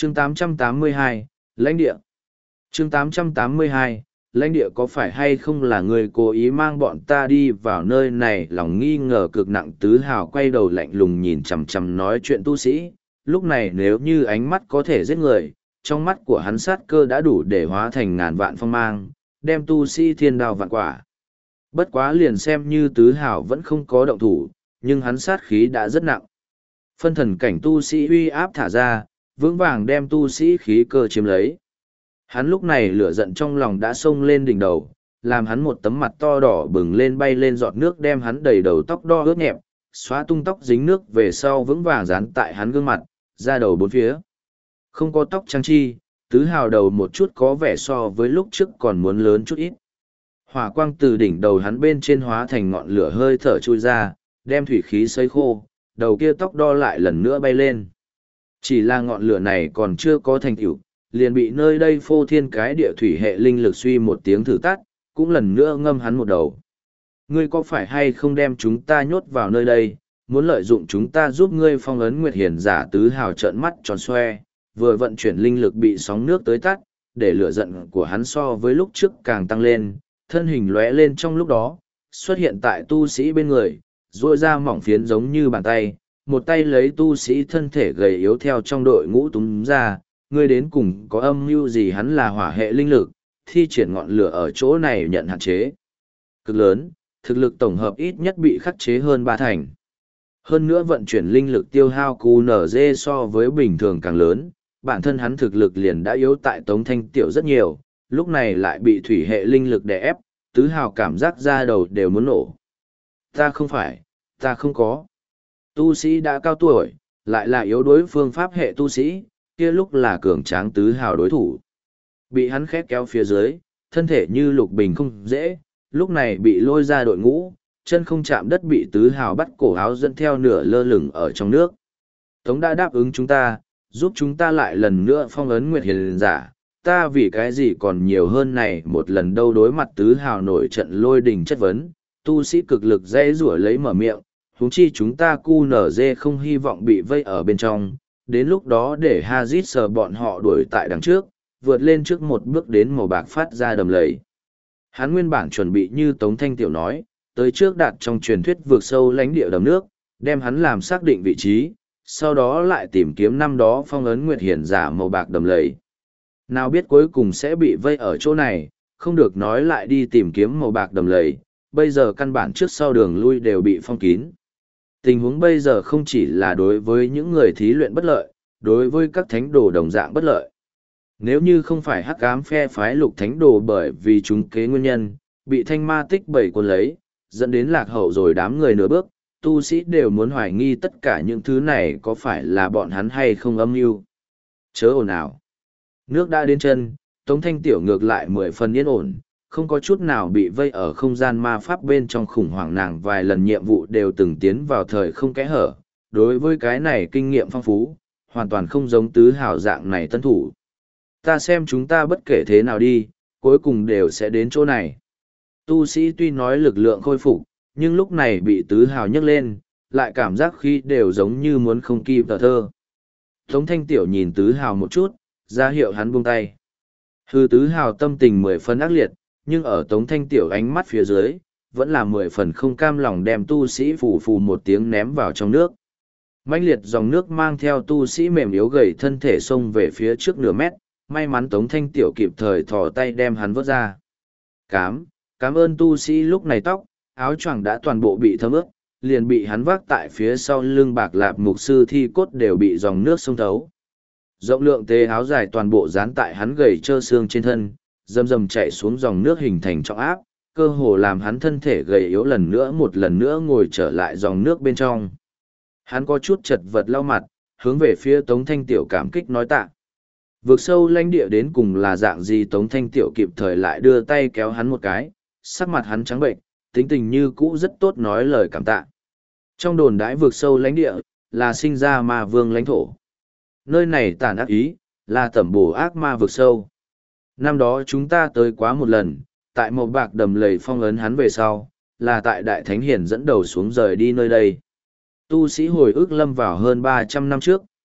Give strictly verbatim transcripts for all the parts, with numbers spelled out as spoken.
chương tám trăm tám mươi hai, lãnh địa. chương tám trăm tám mươi hai, lãnh địa có phải hay không là người cố ý mang bọn ta đi vào nơi này? Lòng nghi ngờ cực nặng, Tứ Hào quay đầu lạnh lùng nhìn chằm chằm nói chuyện tu sĩ. Lúc này nếu như ánh mắt có thể giết người, trong mắt của hắn sát cơ đã đủ để hóa thành ngàn vạn phong mang, đem tu sĩ thiên đao vạn quả. Bất quá liền xem như Tứ Hào vẫn không có động thủ, nhưng hắn sát khí đã rất nặng. Phân thần cảnh tu sĩ uy áp thả ra, vững vàng đem tu sĩ khí cơ chiếm lấy. Hắn lúc này lửa giận trong lòng đã xông lên đỉnh đầu, làm hắn một tấm mặt to đỏ bừng lên, bay lên giọt nước đem hắn đầy đầu tóc đo ướt nhẹp, xóa tung tóc dính nước về sau vững vàng dán tại hắn gương mặt, ra đầu bốn phía. Không có tóc trang chi, Tứ Hào đầu một chút có vẻ so với lúc trước còn muốn lớn chút ít. Hỏa quang từ đỉnh đầu hắn bên trên hóa thành ngọn lửa hơi thở trôi ra, đem thủy khí sấy khô, đầu kia tóc đo lại lần nữa bay lên. Chỉ là ngọn lửa này còn chưa có thành tựu, liền bị nơi đây phô thiên cái địa thủy hệ linh lực suy một tiếng thử tắt, cũng lần nữa ngâm hắn một đầu. Ngươi có phải hay không đem chúng ta nhốt vào nơi đây, muốn lợi dụng chúng ta giúp ngươi phong ấn Nguyệt Hiển giả? Tứ Hào trợn mắt tròn xoe, vừa vận chuyển linh lực bị sóng nước tới tắt, để lửa giận của hắn so với lúc trước càng tăng lên, thân hình lóe lên trong lúc đó, xuất hiện tại tu sĩ bên người, duỗi ra mỏng phiến giống như bàn tay, một tay lấy tu sĩ thân thể gầy yếu theo trong đội ngũ túm ra. Ngươi đến cùng có âm mưu gì? Hắn là hỏa hệ linh lực, thi triển ngọn lửa ở chỗ này nhận hạn chế cực lớn, thực lực tổng hợp ít nhất bị khắc chế hơn ba thành. Hơn nữa vận chuyển linh lực tiêu hao Q N G so với bình thường càng lớn, bản thân hắn thực lực liền đã yếu tại Tống Thanh Tiểu rất nhiều, lúc này lại bị thủy hệ linh lực đè ép, Tứ Hào cảm giác da đầu đều muốn nổ. Ta không phải, ta không có. Tu sĩ đã cao tuổi, lại là yếu đối phương pháp hệ tu sĩ, kia lúc là cường tráng Tứ Hào đối thủ. Bị hắn khét kéo phía dưới, thân thể như lục bình không dễ, lúc này bị lôi ra đội ngũ, chân không chạm đất bị Tứ Hào bắt cổ áo dẫn theo nửa lơ lửng ở trong nước. Tống đã đáp ứng chúng ta, giúp chúng ta lại lần nữa phong ấn Nguyệt Hiển giả, ta vì cái gì còn nhiều hơn này một lần đâu? Đối mặt Tứ Hào nổi trận lôi đình chất vấn, tu sĩ cực lực dễ rủa lấy mở miệng, huống chi chúng ta Q N G không hy vọng bị vây ở bên trong, đến lúc đó để Hazit sờ bọn họ đuổi tại đằng trước, vượt lên trước một bước đến màu bạc phát ra đầm lầy. Hắn nguyên bản chuẩn bị như Tống Thanh Tiểu nói, tới trước đặt trong truyền thuyết vượt sâu lãnh địa đầm nước, đem hắn làm xác định vị trí, sau đó lại tìm kiếm năm đó phong ấn Nguyệt Hiển giả màu bạc đầm lầy. Nào biết cuối cùng sẽ bị vây ở chỗ này, không được nói lại đi tìm kiếm màu bạc đầm lầy, bây giờ căn bản trước sau đường lui đều bị phong kín. Tình huống bây giờ không chỉ là đối với những người thí luyện bất lợi, đối với các thánh đồ đồng dạng bất lợi. Nếu như không phải hắc ám phe phái lục thánh đồ bởi vì chúng kế nguyên nhân, bị thanh ma tích bảy quân lấy, dẫn đến lạc hậu rồi đám người nửa bước, tu sĩ đều muốn hoài nghi tất cả những thứ này có phải là bọn hắn hay không âm mưu. Chớ ồn ào. Nước đã đến chân, Tống Thanh Tiểu ngược lại mười phần yên ổn, không có chút nào bị vây ở không gian ma pháp bên trong khủng hoảng. Nàng vài lần nhiệm vụ đều từng tiến vào thời không kẽ hở, đối với cái này kinh nghiệm phong phú, hoàn toàn không giống Tứ Hào dạng này tân thủ. Ta xem chúng ta bất kể thế nào đi, cuối cùng đều sẽ đến chỗ này. Tu sĩ tuy nói lực lượng khôi phục, nhưng lúc này bị Tứ Hào nhấc lên, lại cảm giác khi đều giống như muốn không kịp tờ thơ. Tống Thanh Tiểu nhìn Tứ Hào một chút, ra hiệu hắn buông tay. Hư Tứ Hào tâm tình mười phần ác liệt, nhưng ở Tống Thanh Tiểu ánh mắt phía dưới, vẫn là mười phần không cam lòng đem tu sĩ phù phù một tiếng ném vào trong nước. Mãnh liệt dòng nước mang theo tu sĩ mềm yếu gầy thân thể xông về phía trước nửa mét, may mắn Tống Thanh Tiểu kịp thời thò tay đem hắn vớt ra. Cám, cảm ơn tu sĩ. Lúc này tóc, áo choàng đã toàn bộ bị thấm ướt, liền bị hắn vác tại phía sau lưng bạc lạp mục sư thi cốt đều bị dòng nước xông thấu. Rộng lượng tê áo dài toàn bộ dán tại hắn gầy trơ xương trên thân, rầm rầm chạy xuống dòng nước hình thành trọng áp, cơ hồ làm hắn thân thể gầy yếu lần nữa một lần nữa ngồi trở lại dòng nước bên trong. Hắn có chút chật vật lau mặt, hướng về phía Tống Thanh Tiểu cảm kích nói tạ. Vượt sâu lãnh địa đến cùng là dạng gì? Tống Thanh Tiểu kịp thời lại đưa tay kéo hắn một cái, sắc mặt hắn trắng bệnh, tính tình như cũ rất tốt nói lời cảm tạ. Trong đồn đãi vượt sâu lãnh địa, là sinh ra ma vương lãnh thổ. Nơi này tàn ác ý, là tẩm bổ ác ma vượt sâu. Năm đó chúng ta tới quá một lần, tại một bạc đầm lầy phong ấn hắn về sau, là tại Đại Thánh Hiển dẫn đầu xuống rời đi nơi đây. Tu sĩ hồi ức lâm vào hơn ba trăm năm trước,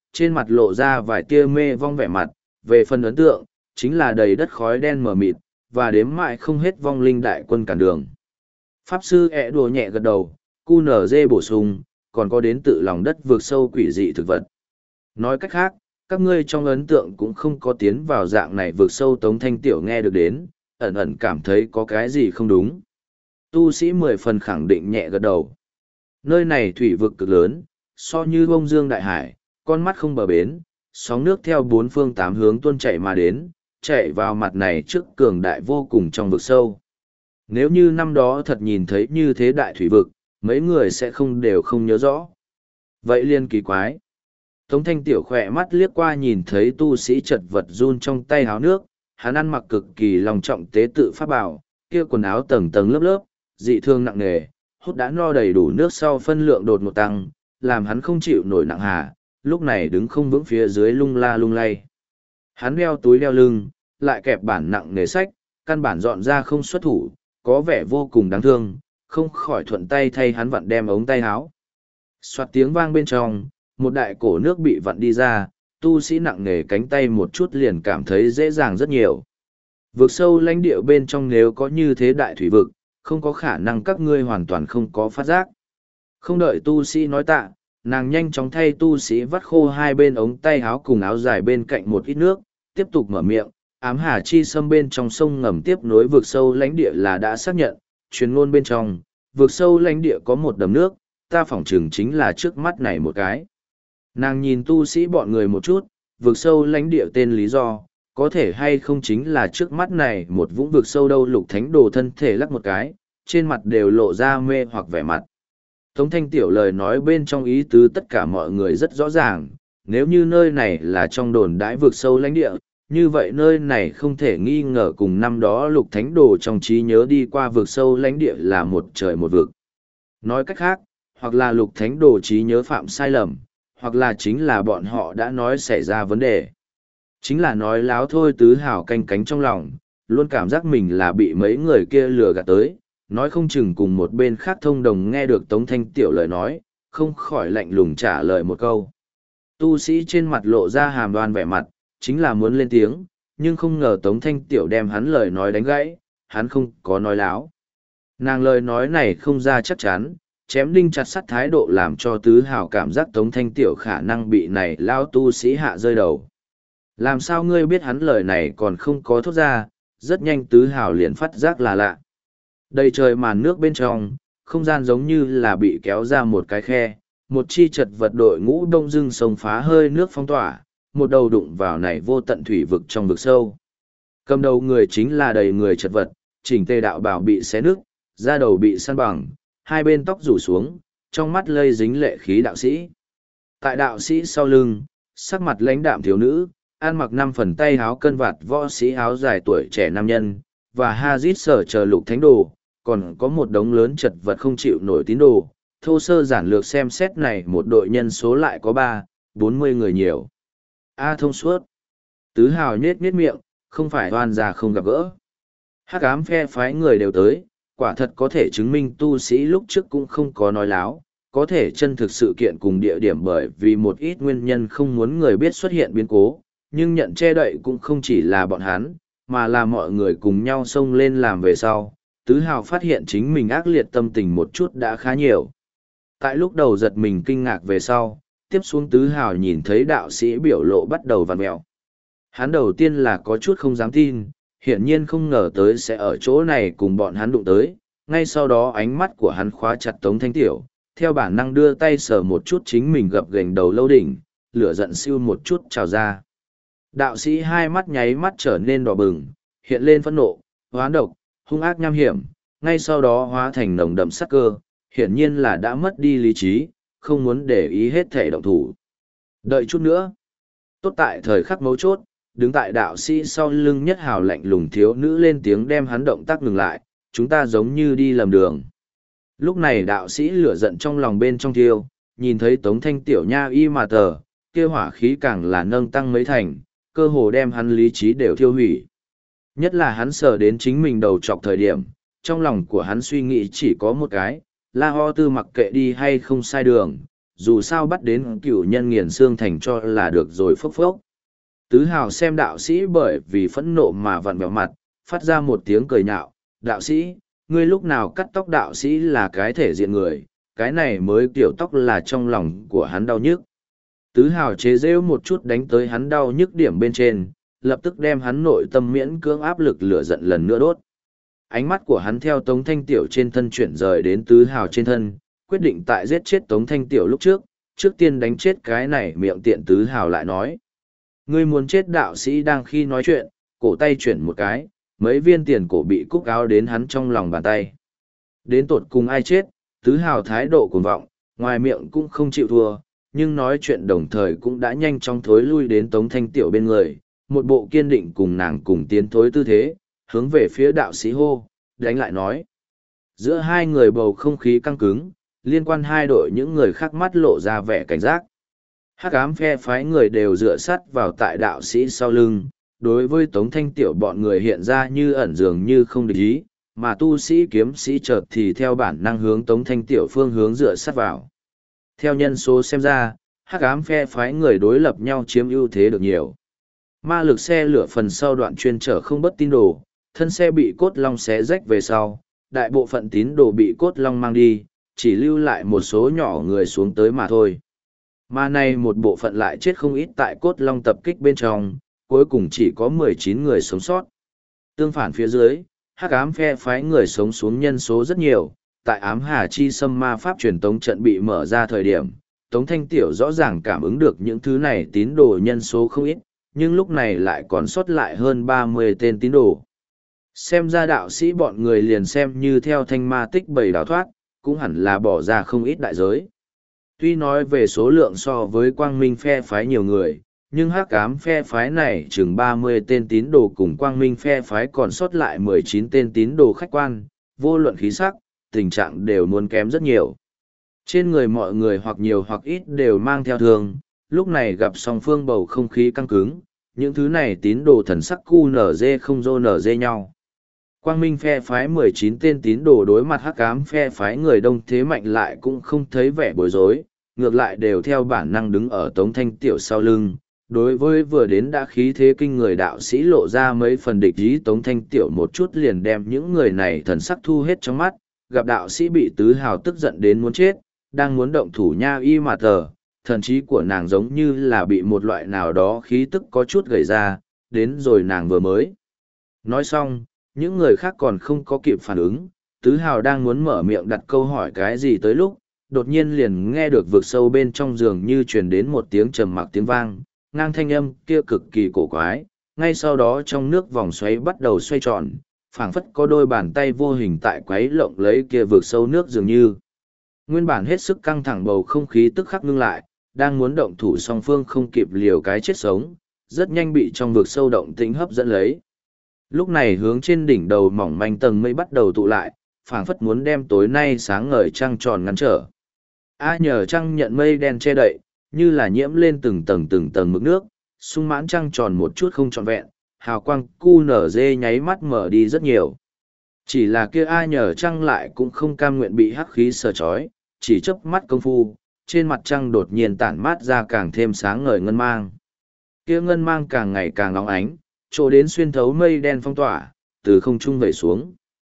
trên mặt lộ ra vài tia mê vong vẻ mặt, về phần ấn tượng, chính là đầy đất khói đen mờ mịt, và đếm mãi không hết vong linh đại quân cản đường. Pháp sư ẹ đùa nhẹ gật đầu, cu nở dê bổ sung, còn có đến tự lòng đất vượt sâu quỷ dị thực vật. Nói cách khác, các ngươi trong ấn tượng cũng không có tiến vào dạng này vượt sâu. Tống Thanh Tiểu nghe được đến, ẩn ẩn cảm thấy có cái gì không đúng. Tu sĩ mười phần khẳng định nhẹ gật đầu. Nơi này thủy vực cực lớn, so như bông dương đại hải, con mắt không bờ bến, sóng nước theo bốn phương tám hướng tuôn chảy mà đến, chạy vào mặt này trước cường đại vô cùng trong vực sâu. Nếu như năm đó thật nhìn thấy như thế đại thủy vực, mấy người sẽ không đều không nhớ rõ. Vậy liên kỳ quái. Tống Thanh Tiểu khỏe mắt liếc qua nhìn thấy tu sĩ chật vật run trong tay háo nước, hắn ăn mặc cực kỳ lòng trọng tế tự pháp bảo, kia quần áo tầng tầng lớp lớp, dị thương nặng nề, hút đã no đầy đủ nước sau phân lượng đột một tăng, làm hắn không chịu nổi nặng hà, lúc này đứng không vững phía dưới lung la lung lay. Hắn đeo túi đeo lưng, lại kẹp bản nặng nề sách, căn bản dọn ra không xuất thủ, có vẻ vô cùng đáng thương, không khỏi thuận tay thay hắn vặn đem ống tay áo. Xoạt tiếng vang bên trong, một đại cổ nước bị vặn đi ra, tu sĩ nặng nề cánh tay một chút liền cảm thấy dễ dàng rất nhiều. Vực sâu lãnh địa bên trong nếu có như thế đại thủy vực, không có khả năng các ngươi hoàn toàn không có phát giác. Không đợi tu sĩ nói tạ, nàng nhanh chóng thay tu sĩ vắt khô hai bên ống tay áo cùng áo dài bên cạnh một ít nước, tiếp tục mở miệng, ám hà chi xâm bên trong sông ngầm tiếp nối vực sâu lãnh địa là đã xác nhận, truyền ngôn bên trong, vực sâu lãnh địa có một đầm nước, ta phỏng chừng chính là trước mắt này một cái. Nàng nhìn tu sĩ bọn người một chút, vực sâu lãnh địa tên lý do, có thể hay không chính là trước mắt này một vũng vực sâu đâu. Lục Thánh Đồ thân thể lắc một cái, trên mặt đều lộ ra mê hoặc vẻ mặt. Tống Thanh Tiểu lời nói bên trong ý tứ tất cả mọi người rất rõ ràng, nếu như nơi này là trong đồn đãi vực sâu lãnh địa, như vậy nơi này không thể nghi ngờ cùng năm đó Lục Thánh Đồ trong trí nhớ đi qua vực sâu lãnh địa là một trời một vực. Nói cách khác, hoặc là Lục Thánh Đồ trí nhớ phạm sai lầm, hoặc là chính là bọn họ đã nói xảy ra vấn đề. Chính là nói láo thôi. Tứ Hào canh cánh trong lòng, luôn cảm giác mình là bị mấy người kia lừa gạt tới, nói không chừng cùng một bên khác thông đồng nghe được Tống Thanh Tiểu lời nói, không khỏi lạnh lùng trả lời một câu. Tu sĩ trên mặt lộ ra hàm đoan vẻ mặt, chính là muốn lên tiếng, nhưng không ngờ Tống Thanh Tiểu đem hắn lời nói đánh gãy, hắn không có nói láo. Nàng lời nói này không ra chắc chắn, chém đinh chặt sắt thái độ làm cho Tứ Hào cảm giác Tống Thanh Tiểu khả năng bị này lao tu sĩ hạ rơi đầu. Làm sao ngươi biết hắn lời này còn không có thốt ra, rất nhanh Tứ Hào liền phát giác là lạ. Đầy trời màn nước bên trong, không gian giống như là bị kéo ra một cái khe, một chi chật vật đội ngũ đông dưng sông phá hơi nước phong tỏa, một đầu đụng vào này vô tận thủy vực trong vực sâu. Cầm đầu người chính là đầy người chật vật, chỉnh tề đạo bào bị xé nước, da đầu bị săn bằng, hai bên tóc rủ xuống, trong mắt lây dính lệ khí đạo sĩ. Tại đạo sĩ sau lưng, sắc mặt lãnh đạm thiếu nữ, ăn mặc năm phần tay áo cân vạt võ sĩ áo dài tuổi trẻ nam nhân, và Hazit sở chờ Lục Thánh Đồ, còn có một đống lớn chật vật không chịu nổi tín đồ. Thô sơ giản lược xem xét này một đội nhân số lại có ba, bốn mươi người nhiều. A thông suốt. Tứ Hào nhết nhết miệng, không phải oan gia không gặp gỡ. Hắc ám phe phái người đều tới, quả thật có thể chứng minh tu sĩ lúc trước cũng không có nói láo, có thể chân thực sự kiện cùng địa điểm bởi vì một ít nguyên nhân không muốn người biết xuất hiện biến cố, nhưng nhận che đậy cũng không chỉ là bọn hắn, mà là mọi người cùng nhau xông lên làm về sau. Tứ Hào phát hiện chính mình ác liệt tâm tình một chút đã khá nhiều. Tại lúc đầu giật mình kinh ngạc về sau, tiếp xuống Tứ Hào nhìn thấy đạo sĩ biểu lộ bắt đầu vặn mẹo. Hắn đầu tiên là có chút không dám tin, hiển nhiên không ngờ tới sẽ ở chỗ này cùng bọn hắn đụng tới, ngay sau đó ánh mắt của hắn khóa chặt Tống Thanh Tiểu, theo bản năng đưa tay sờ một chút chính mình gập gềnh đầu lâu đỉnh, lửa giận siêu một chút trào ra. Đạo sĩ hai mắt nháy mắt trở nên đỏ bừng, hiện lên phẫn nộ, hoán độc, hung ác nham hiểm, ngay sau đó hóa thành nồng đậm sắc cơ, hiển nhiên là đã mất đi lý trí, không muốn để ý hết thể động thủ. Đợi chút nữa. Tốt tại thời khắc mấu chốt, đứng tại đạo sĩ sau lưng Nhất Hào lạnh lùng thiếu nữ lên tiếng đem hắn động tác ngừng lại, chúng ta giống như đi lầm đường. Lúc này đạo sĩ lửa giận trong lòng bên trong thiêu, nhìn thấy Tống Thanh Tiểu nha y mà tờ, kia hỏa khí càng là nâng tăng mấy thành, cơ hồ đem hắn lý trí đều thiêu hủy. Nhất là hắn sờ đến chính mình đầu trọc thời điểm, trong lòng của hắn suy nghĩ chỉ có một cái, La Ho Tư mặc kệ đi hay không sai đường, dù sao bắt đến cựu nhân nghiền xương thành cho là được rồi phốc phốc. Tứ hào xem đạo sĩ bởi vì phẫn nộ mà vặn vẹo mặt, phát ra một tiếng cười nhạo, đạo sĩ, ngươi lúc nào cắt tóc đạo sĩ là cái thể diện người, cái này mới kiểu tóc là trong lòng của hắn đau nhức. Tứ hào chế rêu một chút đánh tới hắn đau nhức điểm bên trên, lập tức đem hắn nội tâm miễn cưỡng áp lực lửa giận lần nữa đốt. Ánh mắt của hắn theo Tống Thanh Tiểu trên thân chuyển rời đến tứ hào trên thân, quyết định tại giết chết Tống Thanh Tiểu lúc trước, trước tiên đánh chết cái này miệng tiện tứ hào lại nói. Ngươi muốn chết đạo sĩ đang khi nói chuyện, cổ tay chuyển một cái, mấy viên tiền cổ bị cúc áo đến hắn trong lòng bàn tay. Đến tột cùng ai chết, tứ hào thái độ cuồng vọng, ngoài miệng cũng không chịu thua, nhưng nói chuyện đồng thời cũng đã nhanh chóng thối lui đến Tống Thanh Tiểu bên người, một bộ kiên định cùng nàng cùng tiến thối tư thế, hướng về phía đạo sĩ hô, đánh lại nói. Giữa hai người bầu không khí căng cứng, liên quan hai đội những người khác mắt lộ ra vẻ cảnh giác. Hắc ám phe phái người đều dựa sắt vào tại đạo sĩ sau lưng, đối với Tống Thanh Tiểu bọn người hiện ra như ẩn dường như không địch ý, mà tu sĩ kiếm sĩ chợt thì theo bản năng hướng Tống Thanh Tiểu phương hướng dựa sát vào. Theo nhân số xem ra, hắc ám phe phái người đối lập nhau chiếm ưu thế được nhiều. Ma lực xe lửa phần sau đoạn chuyên trở không bất tín đồ, thân xe bị cốt long xé rách về sau, đại bộ phận tín đồ bị cốt long mang đi, chỉ lưu lại một số nhỏ người xuống tới mà thôi. Mà này một bộ phận lại chết không ít tại cốt long tập kích bên trong, cuối cùng chỉ có mười chín người sống sót. Tương phản phía dưới, hắc ám phe phái người sống xuống nhân số rất nhiều, tại ám hà chi xâm ma pháp truyền tống trận bị mở ra thời điểm, Tống Thanh Tiểu rõ ràng cảm ứng được những thứ này tín đồ nhân số không ít, nhưng lúc này lại còn sót lại hơn ba mươi tên tín đồ. Xem ra đạo sĩ bọn người liền xem như theo thanh ma tích bầy đào thoát, cũng hẳn là bỏ ra không ít đại giới. Tuy nói về số lượng so với quang minh phe phái nhiều người, nhưng hắc ám phe phái này chừng ba mươi tên tín đồ cùng quang minh phe phái còn sót lại mười chín tên tín đồ khách quan, vô luận khí sắc, tình trạng đều muốn kém rất nhiều. Trên người mọi người hoặc nhiều hoặc ít đều mang theo thương, lúc này gặp song phương bầu không khí căng cứng, những thứ này tín đồ thần sắc cu nở dê không rô nở dê nhau. Quang minh phe phái mười chín tên tín đồ đối mặt hắc ám phe phái người đông thế mạnh lại cũng không thấy vẻ bối rối, ngược lại đều theo bản năng đứng ở Tống Thanh Tiểu sau lưng. Đối với vừa đến đã khí thế kinh người đạo sĩ lộ ra mấy phần địch ý, Tống Thanh Tiểu một chút liền đem những người này thần sắc thu hết trong mắt, gặp đạo sĩ bị tứ hào tức giận đến muốn chết, đang muốn động thủ nha y mà tờ, thần trí của nàng giống như là bị một loại nào đó khí tức có chút gầy ra, đến rồi nàng vừa mới. Nói xong, những người khác còn không có kịp phản ứng, tứ hào đang muốn mở miệng đặt câu hỏi cái gì tới lúc, đột nhiên liền nghe được vực sâu bên trong giường như truyền đến một tiếng trầm mặc tiếng vang, ngang thanh âm kia cực kỳ cổ quái, ngay sau đó trong nước vòng xoáy bắt đầu xoay tròn, phảng phất có đôi bàn tay vô hình tại quấy lộng lấy kia vực sâu nước dường như. Nguyên bản hết sức căng thẳng bầu không khí tức khắc ngưng lại, đang muốn động thủ song phương không kịp liều cái chết sống, rất nhanh bị trong vực sâu động tĩnh hấp dẫn lấy. Lúc này hướng trên đỉnh đầu mỏng manh tầng mây bắt đầu tụ lại, phảng phất muốn đem tối nay sáng ngời trăng tròn ngăn trở. A nhờ trăng nhận mây đen che đậy, như là nhiễm lên từng tầng từng tầng mực nước, sung mãn trăng tròn một chút không trọn vẹn, hào quang cu nở dê nháy mắt mở đi rất nhiều. Chỉ là kia A nhờ trăng lại cũng không cam nguyện bị hắc khí sờ chói, chỉ chớp mắt công phu, trên mặt trăng đột nhiên tản mát ra càng thêm sáng ngời ngân mang. Kia ngân mang càng ngày càng óng ánh, chỗ đến xuyên thấu mây đen phong tỏa, từ không trung vẩy xuống.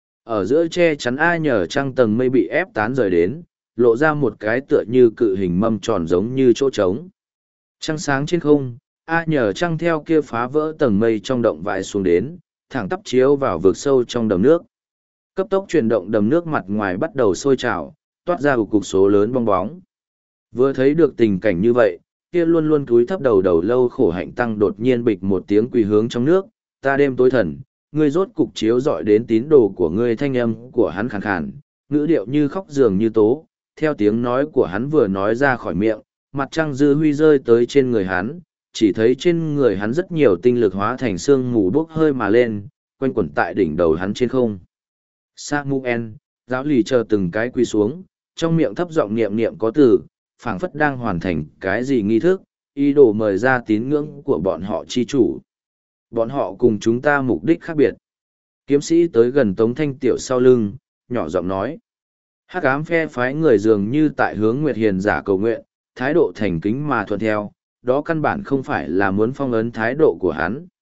Ở giữa che chắn A nhờ trăng tầng mây bị ép tán rời đến, lộ ra một cái tựa như cự hình mâm tròn giống như chỗ trống. Trăng sáng trên không, A nhờ trăng theo kia phá vỡ tầng mây trong động vãi xuống đến, thẳng tắp chiếu vào vực sâu trong đầm nước. Cấp tốc chuyển động đầm nước mặt ngoài bắt đầu sôi trào, toát ra một cục số lớn bong bóng. Vừa thấy được tình cảnh như vậy, kia luôn luôn cúi thấp đầu đầu lâu khổ hạnh tăng đột nhiên bịch một tiếng quỳ hướng trong nước, ta đêm tối thần, ngươi rốt cục chiếu dọi đến tín đồ của ngươi, thanh âm của hắn khàn khàn, ngữ điệu như khóc dường như tố, theo tiếng nói của hắn vừa nói ra khỏi miệng, mặt trăng dư huy rơi tới trên người hắn, chỉ thấy trên người hắn rất nhiều tinh lực hóa thành sương mù bốc hơi mà lên, quanh quẩn tại đỉnh đầu hắn trên không. Samuel, giáo lì chờ từng cái quỳ xuống, trong miệng thấp giọng niệm niệm có từ, phảng phất đang hoàn thành cái gì nghi thức, ý đồ mời ra tín ngưỡng của bọn họ chi chủ. Bọn họ cùng chúng ta mục đích khác biệt. Kiếm sĩ tới gần Tống Thanh Tiểu sau lưng, nhỏ giọng nói. Hắc ám phe phái người dường như tại hướng Nguyệt Hiền giả cầu nguyện, thái độ thành kính mà thuận theo, đó căn bản không phải là muốn phong ấn thái độ của hắn.